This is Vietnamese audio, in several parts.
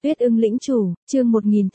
Tuyết ưng lĩnh chủ, chương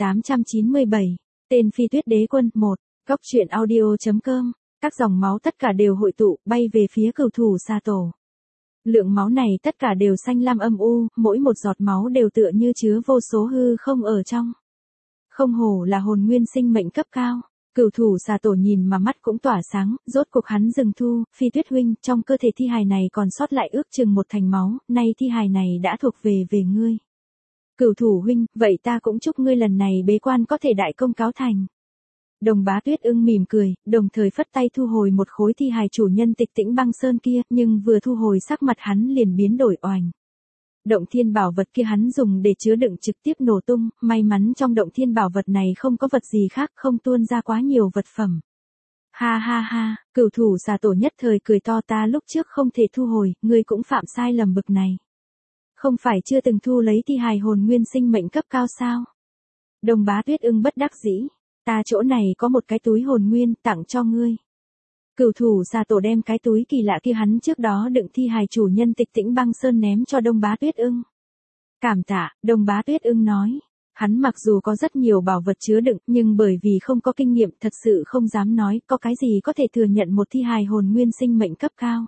1897, tên Phi Tuyết Đế Quân 1, Góc truyện audio.com, các dòng máu tất cả đều hội tụ, bay về phía cửu thủ Sa Tổ. Lượng máu này tất cả đều xanh lam âm u, mỗi một giọt máu đều tựa như chứa vô số hư không ở trong. Không hổ là hồn nguyên sinh mệnh cấp cao. Cửu thủ Sa Tổ nhìn mà mắt cũng tỏa sáng, rốt cuộc hắn dừng thu, Phi Tuyết huynh, trong cơ thể thi hài này còn sót lại ước chừng một thành máu, nay thi hài này đã thuộc về ngươi. Cửu thủ huynh, vậy ta cũng chúc ngươi lần này bế quan có thể đại công cáo thành. Đồng Bá Tuyết ưng mỉm cười, đồng thời phất tay thu hồi một khối thi hài chủ nhân Tịch Tĩnh Băng Sơn kia, nhưng vừa thu hồi sắc mặt hắn liền biến đổi oành. Động thiên bảo vật kia hắn dùng để chứa đựng trực tiếp nổ tung, may mắn trong động thiên bảo vật này không có vật gì khác, không tuôn ra quá nhiều vật phẩm. Ha ha ha, cửu thủ Sa Tổ nhất thời cười to, ta lúc trước không thể thu hồi, ngươi cũng phạm sai lầm bực này. Không phải chưa từng thu lấy thi hài hồn nguyên sinh mệnh cấp cao sao? Đồng Bá Tuyết ưng bất đắc dĩ, ta chỗ này có một cái túi hồn nguyên tặng cho ngươi. Cửu thủ Sa Tổ đem cái túi kỳ lạ kia hắn trước đó đựng thi hài chủ nhân Tịch Tĩnh Băng Sơn ném cho Đông Bá Tuyết ưng. Cảm tạ, Đông Bá Tuyết ưng nói. Hắn mặc dù có rất nhiều bảo vật chứa đựng, nhưng bởi vì không có kinh nghiệm thật sự không dám nói có cái gì có thể thừa nhận một thi hài hồn nguyên sinh mệnh cấp cao.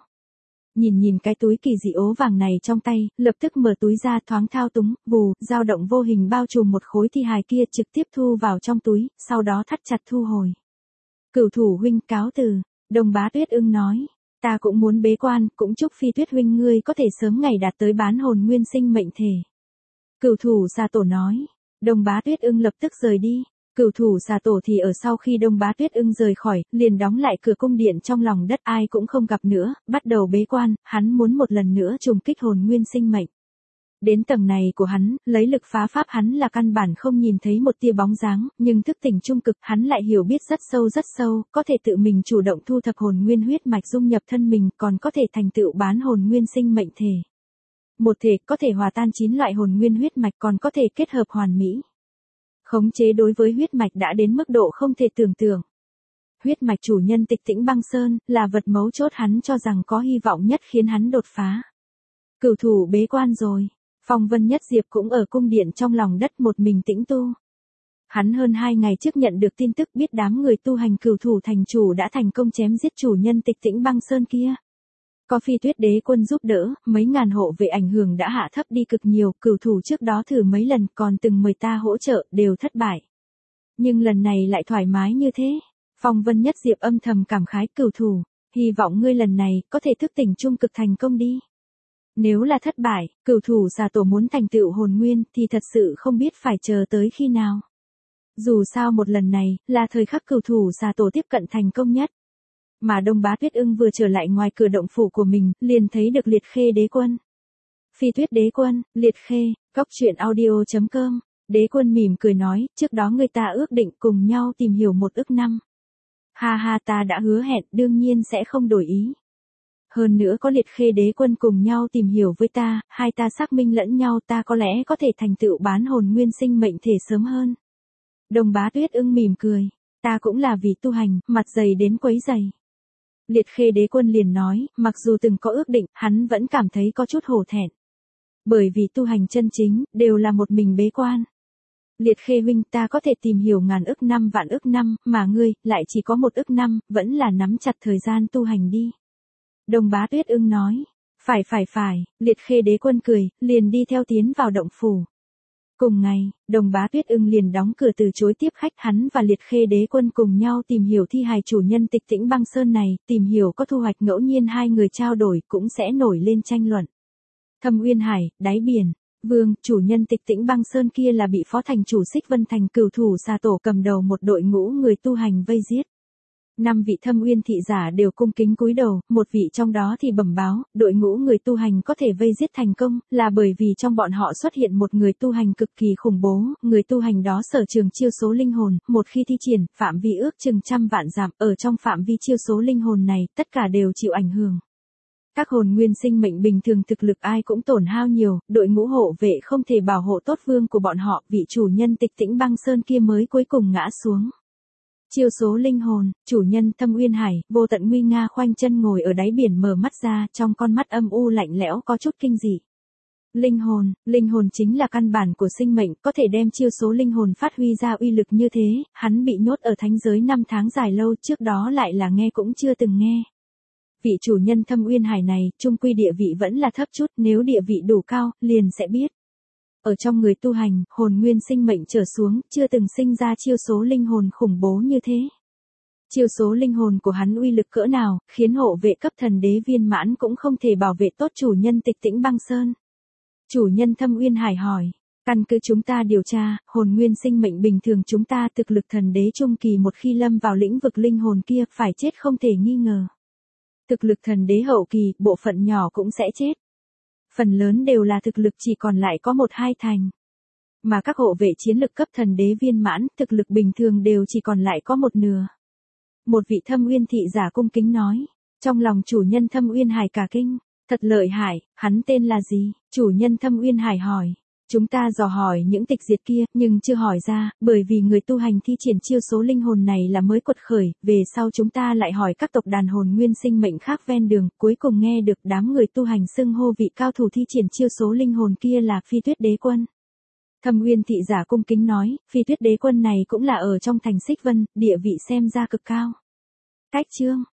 Nhìn cái túi kỳ dị ố vàng này trong tay, lập tức mở túi ra thoáng thao túng, vù, dao động vô hình bao trùm một khối thi hài kia trực tiếp thu vào trong túi, sau đó thắt chặt thu hồi. Cửu thủ huynh cáo từ, Đồng Bá Tuyết ưng nói, ta cũng muốn bế quan, cũng chúc Phi Tuyết huynh ngươi có thể sớm ngày đạt tới bán hồn nguyên sinh mệnh thể. Cửu thủ Sa Tổ nói, Đồng Bá Tuyết ưng lập tức rời đi. Cửu thủ Sa Tổ thì ở sau khi Đông Bá Tuyết ưng rời khỏi, liền đóng lại cửa cung điện trong lòng đất, ai cũng không gặp nữa, bắt đầu bế quan, hắn muốn một lần nữa trùng kích hồn nguyên sinh mệnh. Đến tầng này của hắn, lấy lực phá pháp hắn là căn bản không nhìn thấy một tia bóng dáng, nhưng thức tỉnh trung cực hắn lại hiểu biết rất sâu, có thể tự mình chủ động thu thập hồn nguyên huyết mạch dung nhập thân mình, còn có thể thành tựu bán hồn nguyên sinh mệnh thể. Một thể có thể hòa tan 9 loại hồn nguyên huyết mạch, còn có thể kết hợp hoàn mỹ. Khống chế đối với huyết mạch đã đến mức độ không thể tưởng tượng. Huyết mạch chủ nhân Tịch Tĩnh Băng Sơn là vật mấu chốt hắn cho rằng có hy vọng nhất khiến hắn đột phá. Cửu thủ bế quan rồi, Phong Vân Nhất Diệp cũng ở cung điện trong lòng đất một mình tĩnh tu. Hắn hơn 2 ngày trước nhận được tin tức biết đám người tu hành cửu thủ thành chủ đã thành công chém giết chủ nhân Tịch Tĩnh Băng Sơn kia. Có Phi Tuyết Đế Quân giúp đỡ, mấy ngàn hộ vệ ảnh hưởng đã hạ thấp đi cực nhiều, cửu thủ trước đó thử mấy lần còn từng mời ta hỗ trợ, đều thất bại. Nhưng lần này lại thoải mái như thế. Phong Vân Nhất Diệp âm thầm cảm khái, cửu thủ, hy vọng ngươi lần này có thể thức tỉnh trung cực thành công đi. Nếu là thất bại, cửu thủ Sa Tổ muốn thành tựu hồn nguyên thì thật sự không biết phải chờ tới khi nào. Dù sao một lần này là thời khắc cửu thủ Sa Tổ tiếp cận thành công nhất. Mà Đông Bá Tuyết ưng vừa trở lại ngoài cửa động phủ của mình, liền thấy được Liệt Khê Đế Quân. Phi Tuyết Đế Quân, Liệt Khê, Góc truyện audio.com. Đế Quân mỉm cười nói, trước đó người ta ước định cùng nhau tìm hiểu 1 ức năm. Ha ha, ta đã hứa hẹn, đương nhiên sẽ không đổi ý. Hơn nữa có Liệt Khê Đế Quân cùng nhau tìm hiểu với ta, hai ta xác minh lẫn nhau, ta có lẽ có thể thành tựu bán hồn nguyên sinh mệnh thể sớm hơn. Đồng Bá Tuyết ưng mỉm cười, ta cũng là vì tu hành, mặt dày đến quấy dày. Liệt Khê Đế Quân liền nói, mặc dù từng có ước định, hắn vẫn cảm thấy có chút hổ thẹn. Bởi vì tu hành chân chính, đều là một mình bế quan. Liệt Khê huynh, ta có thể tìm hiểu ngàn ức năm vạn ức năm, mà ngươi, lại chỉ có 1 ức năm, vẫn là nắm chặt thời gian tu hành đi. Đồng Bá Tuyết ưng nói, phải, Liệt Khê Đế Quân cười, liền đi theo tiến vào động phủ. Cùng ngày, Đồng Bá Tuyết ưng liền đóng cửa từ chối tiếp khách, hắn và Liệt Khê Đế Quân cùng nhau tìm hiểu thi hài chủ nhân Tịch Tĩnh Băng Sơn này, tìm hiểu có thu hoạch ngẫu nhiên hai người trao đổi cũng sẽ nổi lên tranh luận. Thâm Uyên Hải, đáy biển, Vương, chủ nhân Tịch Tĩnh Băng Sơn kia là bị phó thành chủ Xích Vân Thành cửu thủ Sa Tổ cầm đầu một đội ngũ người tu hành vây giết. 5 vị Thâm Uyên thị giả đều cung kính cúi đầu, một vị trong đó thì bẩm báo, đội ngũ người tu hành có thể vây giết thành công, là bởi vì trong bọn họ xuất hiện một người tu hành cực kỳ khủng bố, người tu hành đó sở trường chiêu số linh hồn, một khi thi triển, phạm vi ước chừng 100 vạn dặm, ở trong phạm vi chiêu số linh hồn này, tất cả đều chịu ảnh hưởng. Các hồn nguyên sinh mệnh bình thường thực lực ai cũng tổn hao nhiều, đội ngũ hộ vệ không thể bảo hộ tốt vương của bọn họ, vị chủ nhân Tịch Tĩnh Băng Sơn kia mới cuối cùng ngã xuống. Chiêu số linh hồn, chủ nhân Thâm Uyên Hải, vô tận nguy nga khoanh chân ngồi ở đáy biển mở mắt ra, trong con mắt âm u lạnh lẽo có chút kinh dị. Linh hồn chính là căn bản của sinh mệnh, có thể đem chiêu số linh hồn phát huy ra uy lực như thế, hắn bị nhốt ở thánh giới 5 tháng dài lâu, trước đó lại là nghe cũng chưa từng nghe. Vị chủ nhân Thâm Uyên Hải này, chung quy địa vị vẫn là thấp chút, nếu địa vị đủ cao, liền sẽ biết. Ở trong người tu hành, hồn nguyên sinh mệnh trở xuống, chưa từng sinh ra chiêu số linh hồn khủng bố như thế. Chiêu số linh hồn của hắn uy lực cỡ nào, khiến hộ vệ cấp thần đế viên mãn cũng không thể bảo vệ tốt chủ nhân Tịch Tĩnh Băng Sơn. Chủ nhân Thâm Uyên Hải hỏi, căn cứ chúng ta điều tra, hồn nguyên sinh mệnh bình thường chúng ta thực lực thần đế trung kỳ một khi lâm vào lĩnh vực linh hồn kia phải chết không thể nghi ngờ. Thực lực thần đế hậu kỳ, bộ phận nhỏ cũng sẽ chết. Phần lớn đều là thực lực chỉ còn lại có 1-2 thành. Mà các hộ vệ chiến lực cấp thần đế viên mãn, thực lực bình thường đều chỉ còn lại có 1/2. Một vị Thâm Uyên thị giả cung kính nói, trong lòng chủ nhân Thâm Uyên Hải cả kinh, thật lợi hại, hắn tên là gì? Chủ nhân Thâm Uyên Hải hỏi, chúng ta dò hỏi những tịch diệt kia, nhưng chưa hỏi ra, bởi vì người tu hành thi triển chiêu số linh hồn này là mới quật khởi, về sau chúng ta lại hỏi các tộc đàn hồn nguyên sinh mệnh khác ven đường, cuối cùng nghe được đám người tu hành xưng hô vị cao thủ thi triển chiêu số linh hồn kia là Phi Tuyết Đế Quân. Thâm Uyên thị giả cung kính nói, Phi Tuyết Đế Quân này cũng là ở trong thành Xích Vân, địa vị xem ra cực cao. Cách chương